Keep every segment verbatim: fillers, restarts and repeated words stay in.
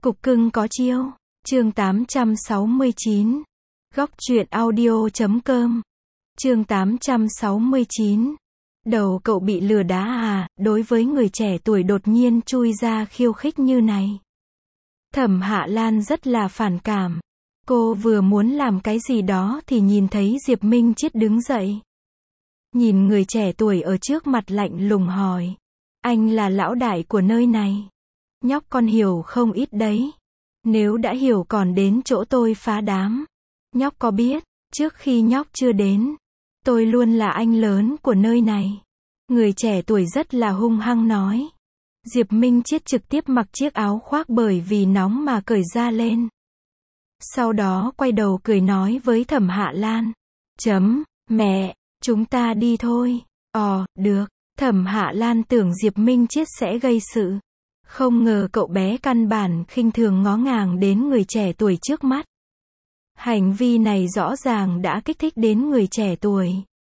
Cục cưng có chiêu. Chương tám trăm sáu mươi chín. Góc truyện audio chấm com. Chương tám trăm sáu mươi chín. Đầu cậu bị lừa đá à, đối với người trẻ tuổi đột nhiên chui ra khiêu khích như này. Thẩm Hạ Lan rất là phản cảm. Cô vừa muốn làm cái gì đó thì nhìn thấy Diệp Minh Chiết đứng dậy. Nhìn người trẻ tuổi ở trước mặt lạnh lùng hỏi. Anh là lão đại của nơi này. Nhóc con hiểu không ít đấy. Nếu đã hiểu còn đến chỗ tôi phá đám. Nhóc có biết, trước khi nhóc chưa đến, tôi luôn là anh lớn của nơi này. Người trẻ tuổi rất là hung hăng nói. Diệp Minh Chiết trực tiếp mặc chiếc áo khoác bởi vì nóng mà cởi ra lên. Sau đó quay đầu cười nói với Thẩm Hạ Lan. Chấm, mẹ, chúng ta đi thôi. Ồ, được. Thẩm Hạ Lan tưởng Diệp Minh Chiết sẽ gây sự. Không ngờ cậu bé căn bản khinh thường ngó ngàng đến người trẻ tuổi trước mắt. Hành vi này rõ ràng đã kích thích đến người trẻ tuổi.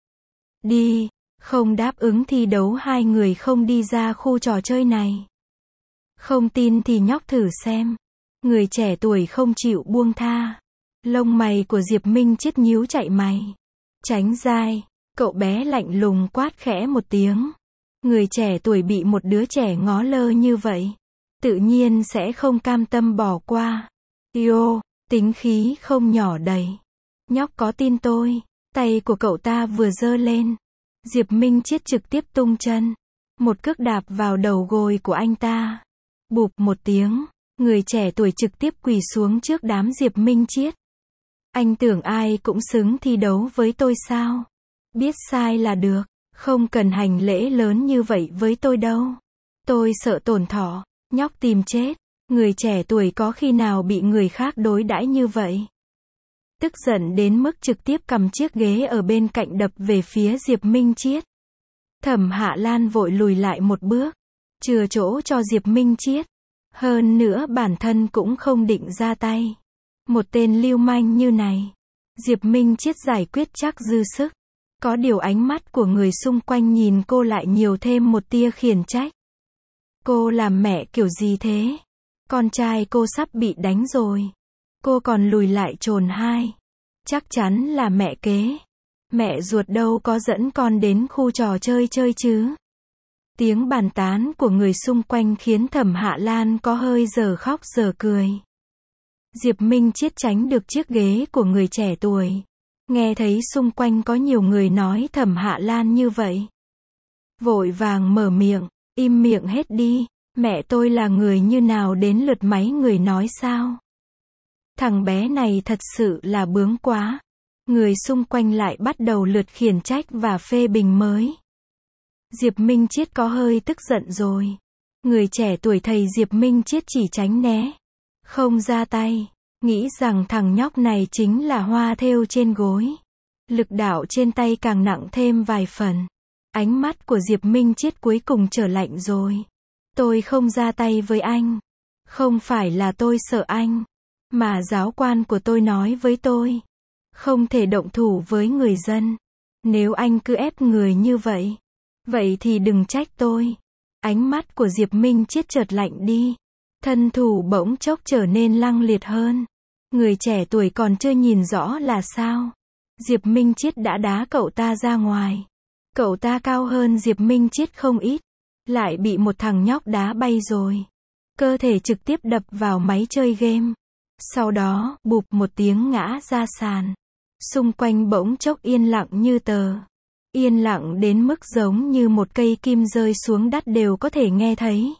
Đi, không đáp ứng thi đấu hai người không đi ra khu trò chơi này. Không tin thì nhóc thử xem. Người trẻ tuổi không chịu buông tha. Lông mày của Diệp Minh Chiết nhíu chạy mày. Tránh dai, cậu bé lạnh lùng quát khẽ một tiếng. Người trẻ tuổi bị một đứa trẻ ngó lơ như vậy, tự nhiên sẽ không cam tâm bỏ qua. Yo, tính khí không nhỏ đầy. Nhóc có tin tôi? Tay của cậu ta vừa giơ lên. Diệp Minh Chiết trực tiếp tung chân. Một cước đạp vào đầu gối của anh ta. Bụp một tiếng, người trẻ tuổi trực tiếp quỳ xuống trước đám Diệp Minh Chiết. Anh tưởng ai cũng xứng thi đấu với tôi sao? Biết sai là được. Không cần hành lễ lớn như vậy với tôi đâu. Tôi sợ tổn thọ. Nhóc tìm chết. Người trẻ tuổi có khi nào bị người khác đối đãi như vậy. Tức giận đến mức trực tiếp cầm chiếc ghế ở bên cạnh đập về phía Diệp Minh Chiết. Thẩm Hạ Lan vội lùi lại một bước. Chừa chỗ cho Diệp Minh Chiết. Hơn nữa bản thân cũng không định ra tay. Một tên lưu manh như này. Diệp Minh Chiết giải quyết chắc dư sức. Có điều ánh mắt của người xung quanh nhìn cô lại nhiều thêm một tia khiển trách. Cô làm mẹ kiểu gì thế? Con trai cô sắp bị đánh rồi. Cô còn lùi lại chồn hai. Chắc chắn là mẹ kế. Mẹ ruột đâu có dẫn con đến khu trò chơi chơi chứ. Tiếng bàn tán của người xung quanh khiến Thẩm Hạ Lan có hơi giờ khóc giờ cười. Diệp Minh Chiết tránh được chiếc ghế của người trẻ tuổi. Nghe thấy xung quanh có nhiều người nói Thẩm Hạ Lan như vậy. Vội vàng mở miệng, im miệng hết đi, mẹ tôi là người như nào đến lượt máy người nói sao? Thằng bé này thật sự là bướng quá. Người xung quanh lại bắt đầu lượt khiển trách và phê bình mới. Diệp Minh Chiết có hơi tức giận rồi. Người trẻ tuổi thầy Diệp Minh Chiết chỉ tránh né, không ra tay. Nghĩ rằng thằng nhóc này chính là hoa thêu trên gối. Lực đạo trên tay càng nặng thêm vài phần. Ánh mắt của Diệp Minh Chiết cuối cùng trở lạnh rồi. Tôi không ra tay với anh. Không phải là tôi sợ anh. Mà giáo quan của tôi nói với tôi. Không thể động thủ với người dân. Nếu anh cứ ép người như vậy. Vậy thì đừng trách tôi. Ánh mắt của Diệp Minh Chiết chợt lạnh đi. Thân thủ bỗng chốc trở nên lăng liệt hơn. Người trẻ tuổi còn chưa nhìn rõ là sao. Diệp Minh Chiết đã đá cậu ta ra ngoài. Cậu ta cao hơn Diệp Minh Chiết không ít. Lại bị một thằng nhóc đá bay rồi. Cơ thể trực tiếp đập vào máy chơi game. Sau đó, bụp một tiếng ngã ra sàn. Xung quanh bỗng chốc yên lặng như tờ. Yên lặng đến mức giống như một cây kim rơi xuống đất đều có thể nghe thấy.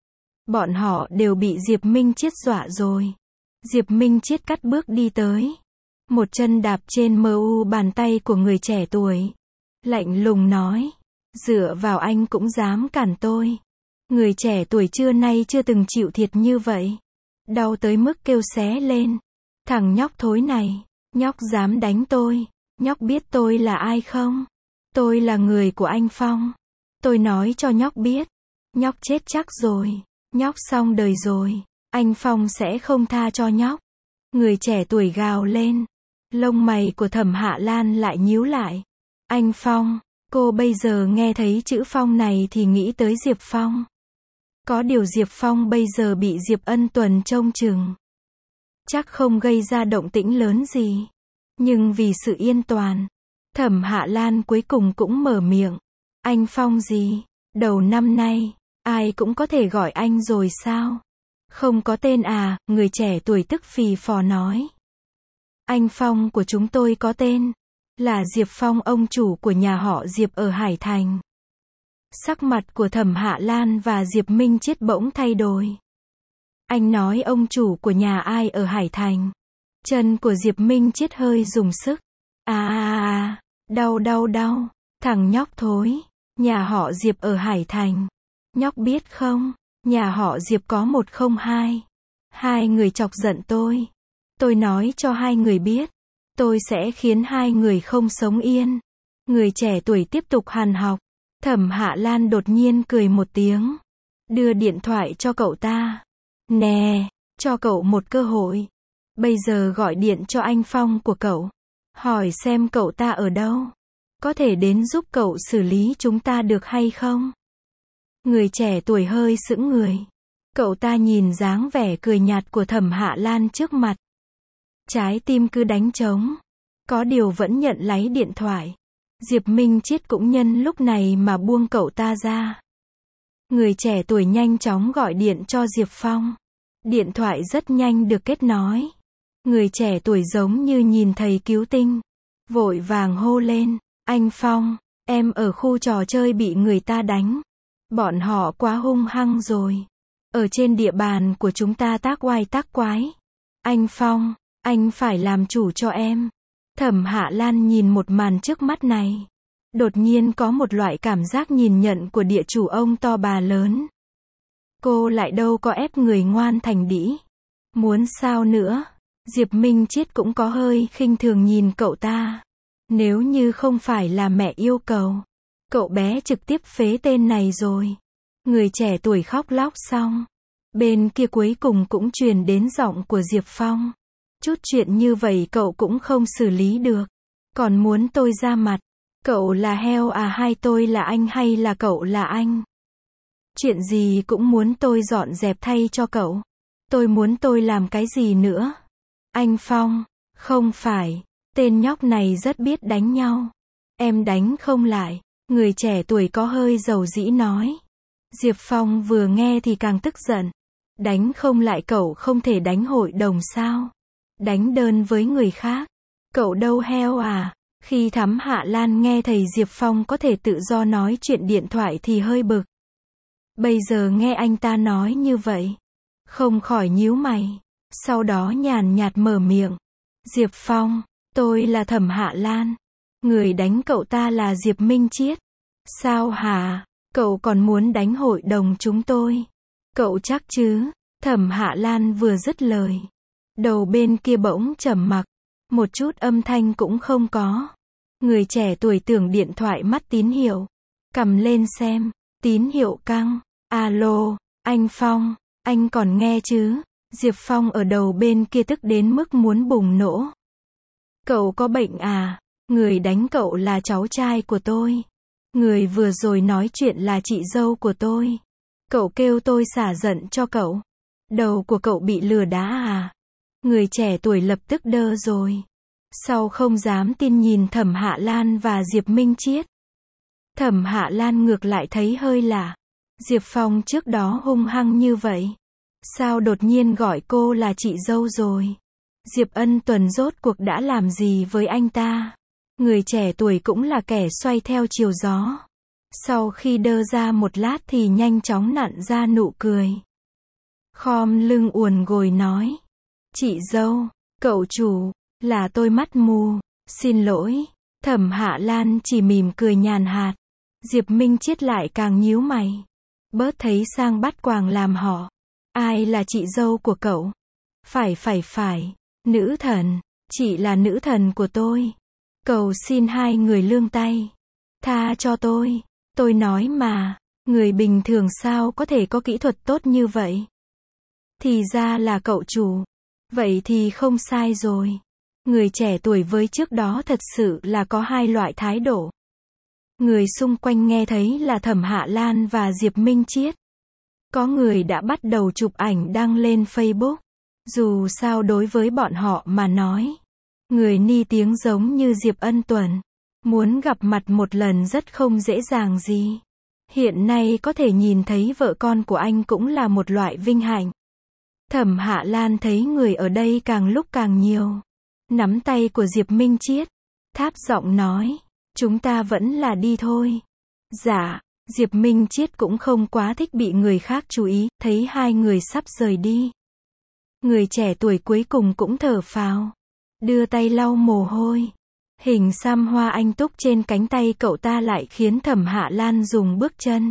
Bọn họ đều bị Diệp Minh Chiết dọa rồi. Diệp Minh Chiết cắt bước đi tới. Một chân đạp trên mu bàn tay của người trẻ tuổi. Lạnh lùng nói. Dựa vào anh cũng dám cản tôi. Người trẻ tuổi trưa nay chưa từng chịu thiệt như vậy. Đau tới mức kêu xé lên. Thằng nhóc thối này. Nhóc dám đánh tôi. Nhóc biết tôi là ai không? Tôi là người của anh Phong. Tôi nói cho nhóc biết. Nhóc chết chắc rồi. Nhóc xong đời rồi. Anh Phong sẽ không tha cho nhóc. Người trẻ tuổi gào lên. Lông mày của Thẩm Hạ Lan lại nhíu lại. Anh Phong. Cô bây giờ nghe thấy chữ Phong này thì nghĩ tới Diệp Phong. Có điều Diệp Phong bây giờ bị Diệp Ân Tuần trông chừng. Chắc không gây ra động tĩnh lớn gì. Nhưng vì sự yên toàn, Thẩm Hạ Lan cuối cùng cũng mở miệng. Anh Phong gì? Đầu năm nay, ai cũng có thể gọi anh rồi sao? Không có tên à, người trẻ tuổi tức phì phò nói. Anh Phong của chúng tôi có tên. Là Diệp Phong, ông chủ của nhà họ Diệp ở Hải Thành. Sắc mặt của Thẩm Hạ Lan và Diệp Minh Chiết bỗng thay đổi. Anh nói ông chủ của nhà ai ở Hải Thành? Chân của Diệp Minh Chiết hơi dùng sức. À à à, đau đau đau, thằng nhóc thối, nhà họ Diệp ở Hải Thành. Nhóc biết không, nhà họ Diệp có một không hai. Hai người chọc giận tôi. Tôi nói cho hai người biết, tôi sẽ khiến hai người không sống yên. Người trẻ tuổi tiếp tục hàn học. Thẩm Hạ Lan đột nhiên cười một tiếng. Đưa điện thoại cho cậu ta. Nè, cho cậu một cơ hội. Bây giờ gọi điện cho anh Phong của cậu. Hỏi xem cậu ta ở đâu. Có thể đến giúp cậu xử lý chúng ta được hay không? Người trẻ tuổi hơi sững người. Cậu ta nhìn dáng vẻ cười nhạt của Thẩm Hạ Lan trước mặt. Trái tim cứ đánh trống. Có điều vẫn nhận lấy điện thoại. Diệp Minh Chiết cũng nhân lúc này mà buông cậu ta ra. Người trẻ tuổi nhanh chóng gọi điện cho Diệp Phong. Điện thoại rất nhanh được kết nối. Người trẻ tuổi giống như nhìn thấy cứu tinh. Vội vàng hô lên. Anh Phong, em ở khu trò chơi bị người ta đánh. Bọn họ quá hung hăng rồi. Ở trên địa bàn của chúng ta tác oai tác quái. Anh Phong, anh phải làm chủ cho em. Thẩm Hạ Lan nhìn một màn trước mắt này. Đột nhiên có một loại cảm giác nhìn nhận của địa chủ ông to bà lớn. Cô lại đâu có ép người ngoan thành đĩ. Muốn sao nữa? Diệp Minh Chiết cũng có hơi khinh thường nhìn cậu ta. Nếu như không phải là mẹ yêu cầu, cậu bé trực tiếp phế tên này rồi. Người trẻ tuổi khóc lóc xong. Bên kia cuối cùng cũng truyền đến giọng của Diệp Phong. Chút chuyện như vậy cậu cũng không xử lý được. Còn muốn tôi ra mặt. Cậu là heo à hay tôi là anh hay là cậu là anh? Chuyện gì cũng muốn tôi dọn dẹp thay cho cậu. Tôi muốn tôi làm cái gì nữa? Anh Phong, không phải, tên nhóc này rất biết đánh nhau. Em đánh không lại. Người trẻ tuổi có hơi dầu dĩ nói. Diệp Phong vừa nghe thì càng tức giận. Đánh không lại cậu không thể đánh hội đồng sao? Đánh đơn với người khác. Cậu đâu heo à? Khi Thẩm Hạ Lan nghe thầy Diệp Phong có thể tự do nói chuyện điện thoại thì hơi bực. Bây giờ nghe anh ta nói như vậy, không khỏi nhíu mày. Sau đó nhàn nhạt mở miệng. Diệp Phong, tôi là Thẩm Hạ Lan. Người đánh cậu ta là Diệp Minh Chiết. Sao hả? Cậu còn muốn đánh hội đồng chúng tôi? Cậu chắc chứ? Thẩm Hạ Lan vừa dứt lời. Đầu bên kia bỗng trầm mặc. Một chút âm thanh cũng không có. Người trẻ tuổi tưởng điện thoại mất tín hiệu. Cầm lên xem. Tín hiệu căng. Alo, anh Phong, anh còn nghe chứ? Diệp Phong ở đầu bên kia tức đến mức muốn bùng nổ. Cậu có bệnh à? Người đánh cậu là cháu trai của tôi. Người vừa rồi nói chuyện là chị dâu của tôi. Cậu kêu tôi xả giận cho cậu. Đầu của cậu bị lừa đá à? Người trẻ tuổi lập tức đơ rồi. Sau không dám tin nhìn Thẩm Hạ Lan và Diệp Minh Chiết. Thẩm Hạ Lan ngược lại thấy hơi lạ. Diệp Phong trước đó hung hăng như vậy. Sao đột nhiên gọi cô là chị dâu rồi? Diệp Ân Tuần rốt cuộc đã làm gì với anh ta? Người trẻ tuổi cũng là kẻ xoay theo chiều gió. Sau khi đơ ra một lát thì nhanh chóng nặn ra nụ cười. Khom lưng uốn gối nói. Chị dâu, cậu chủ, là tôi mắt mù, xin lỗi. Thẩm Hạ Lan chỉ mỉm cười nhàn hạt. Diệp Minh Chiết lại càng nhíu mày. Bớt thấy sang bắt quàng làm họ. Ai là chị dâu của cậu? Phải phải phải, nữ thần, chị là nữ thần của tôi. Cầu xin hai người lương tay. Tha cho tôi. Tôi nói mà, người bình thường sao có thể có kỹ thuật tốt như vậy? Thì ra là cậu chủ. Vậy thì không sai rồi. Người trẻ tuổi với trước đó thật sự là có hai loại thái độ. Người xung quanh nghe thấy là Thẩm Hạ Lan và Diệp Minh Chiết. Có người đã bắt đầu chụp ảnh đăng lên Facebook. Dù sao đối với bọn họ mà nói, người ni tiếng giống như Diệp Ân Tuần, muốn gặp mặt một lần rất không dễ dàng gì. Hiện nay có thể nhìn thấy vợ con của anh cũng là một loại vinh hạnh. Thẩm Hạ Lan thấy người ở đây càng lúc càng nhiều. Nắm tay của Diệp Minh Chiết, tháp giọng nói, chúng ta vẫn là đi thôi. Dạ, Diệp Minh Chiết cũng không quá thích bị người khác chú ý, thấy hai người sắp rời đi. Người trẻ tuổi cuối cùng cũng thở phào, đưa tay lau mồ hôi. Hình xăm hoa anh túc trên cánh tay cậu ta lại khiến Thẩm Hạ Lan dùng bước chân.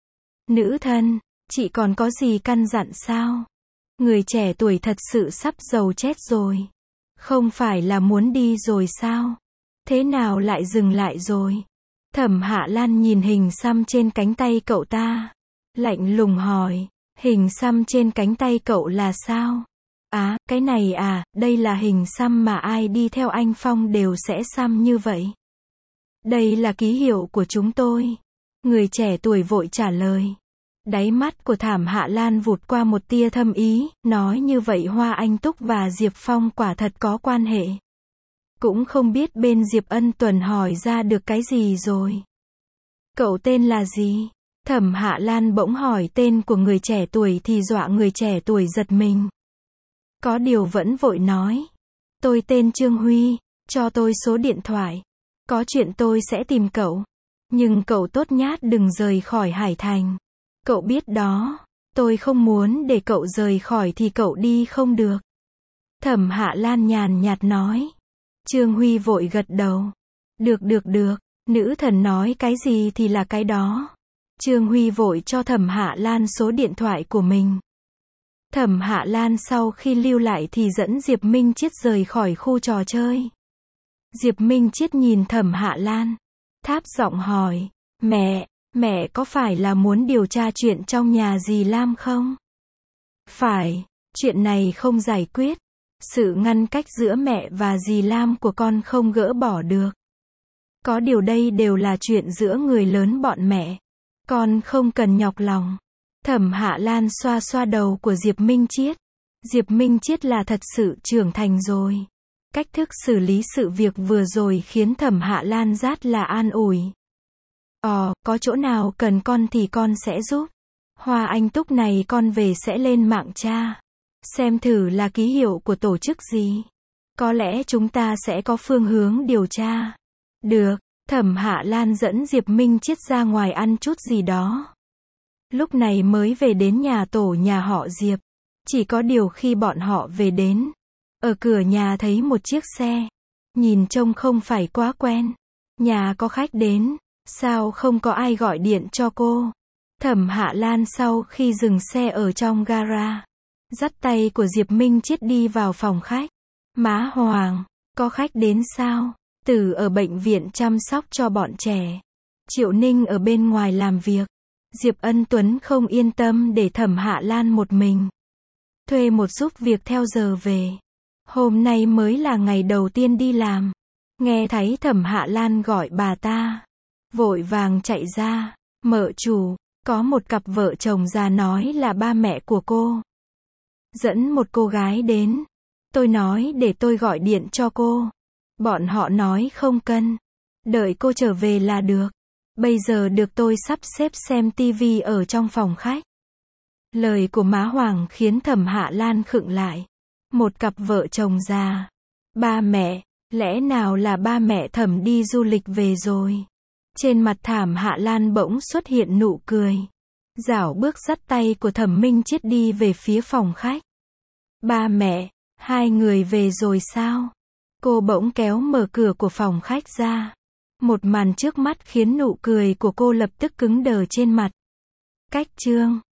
Nữ thân, chị còn có gì căn dặn sao? Người trẻ tuổi thật sự sắp giàu chết rồi. Không phải là muốn đi rồi sao? Thế nào lại dừng lại rồi? Thẩm Hạ Lan nhìn hình xăm trên cánh tay cậu ta, lạnh lùng hỏi, hình xăm trên cánh tay cậu là sao? À, cái này à, đây là hình xăm mà ai đi theo anh Phong đều sẽ xăm như vậy. Đây là ký hiệu của chúng tôi. Người trẻ tuổi vội trả lời. Đáy mắt của Thẩm Hạ Lan vụt qua một tia thâm ý, nói như vậy Hoa Anh Túc và Diệp Phong quả thật có quan hệ. Cũng không biết bên Diệp Ân Tuần hỏi ra được cái gì rồi. Cậu tên là gì? Thẩm Hạ Lan bỗng hỏi tên của người trẻ tuổi thì dọa người trẻ tuổi giật mình. Có điều vẫn vội nói. Tôi tên Trương Huy, cho tôi số điện thoại. Có chuyện tôi sẽ tìm cậu. Nhưng cậu tốt nhát đừng rời khỏi Hải Thành. Cậu biết đó, tôi không muốn để cậu rời khỏi thì cậu đi không được. Thẩm Hạ Lan nhàn nhạt nói. Trương Huy vội gật đầu. Được được được, nữ thần nói cái gì thì là cái đó. Trương Huy vội cho Thẩm Hạ Lan số điện thoại của mình. Thẩm Hạ Lan sau khi lưu lại thì dẫn Diệp Minh Chiết rời khỏi khu trò chơi. Diệp Minh Chiết nhìn Thẩm Hạ Lan, tháp giọng hỏi, mẹ, mẹ có phải là muốn điều tra chuyện trong nhà dì Lam không? Phải, chuyện này không giải quyết. Sự ngăn cách giữa mẹ và dì Lam của con không gỡ bỏ được. Có điều đây đều là chuyện giữa người lớn bọn mẹ. Con không cần nhọc lòng. Thẩm Hạ Lan xoa xoa đầu của Diệp Minh Chiết. Diệp Minh Chiết là thật sự trưởng thành rồi. Cách thức xử lý sự việc vừa rồi khiến Thẩm Hạ Lan rất là an ủi. Ồ, có chỗ nào cần con thì con sẽ giúp. Hoa Anh Túc này con về sẽ lên mạng tra. Xem thử là ký hiệu của tổ chức gì. Có lẽ chúng ta sẽ có phương hướng điều tra. Được, Thẩm Hạ Lan dẫn Diệp Minh Chiết ra ngoài ăn chút gì đó. Lúc này mới về đến nhà tổ nhà họ Diệp. Chỉ có điều khi bọn họ về đến, ở cửa nhà thấy một chiếc xe. Nhìn trông không phải quá quen. Nhà có khách đến, sao không có ai gọi điện cho cô? Thẩm Hạ Lan sau khi dừng xe ở trong gara, dắt tay của Diệp Minh Chiết đi vào phòng khách. Má Hoàng, có khách đến sao? Tử ở bệnh viện chăm sóc cho bọn trẻ. Triệu Ninh ở bên ngoài làm việc. Diệp Ân Tuấn không yên tâm để Thẩm Hạ Lan một mình. Thuê một giúp việc theo giờ về. Hôm nay mới là ngày đầu tiên đi làm. Nghe thấy Thẩm Hạ Lan gọi bà ta. Vội vàng chạy ra. Mợ chủ, có một cặp vợ chồng già nói là ba mẹ của cô. Dẫn một cô gái đến. Tôi nói để tôi gọi điện cho cô. Bọn họ nói không cần. Đợi cô trở về là được. Bây giờ được tôi sắp xếp xem tivi ở trong phòng khách. Lời của má Hoàng khiến Thẩm Hạ Lan khựng lại. Một cặp vợ chồng già. Ba mẹ, lẽ nào là ba mẹ Thẩm đi du lịch về rồi? Trên mặt Thẩm Hạ Lan bỗng xuất hiện nụ cười. Dảo bước dắt tay của Thẩm Minh Chiết đi về phía phòng khách. Ba mẹ, hai người về rồi sao? Cô bỗng kéo mở cửa của phòng khách ra. Một màn trước mắt khiến nụ cười của cô lập tức cứng đờ trên mặt. Cách chương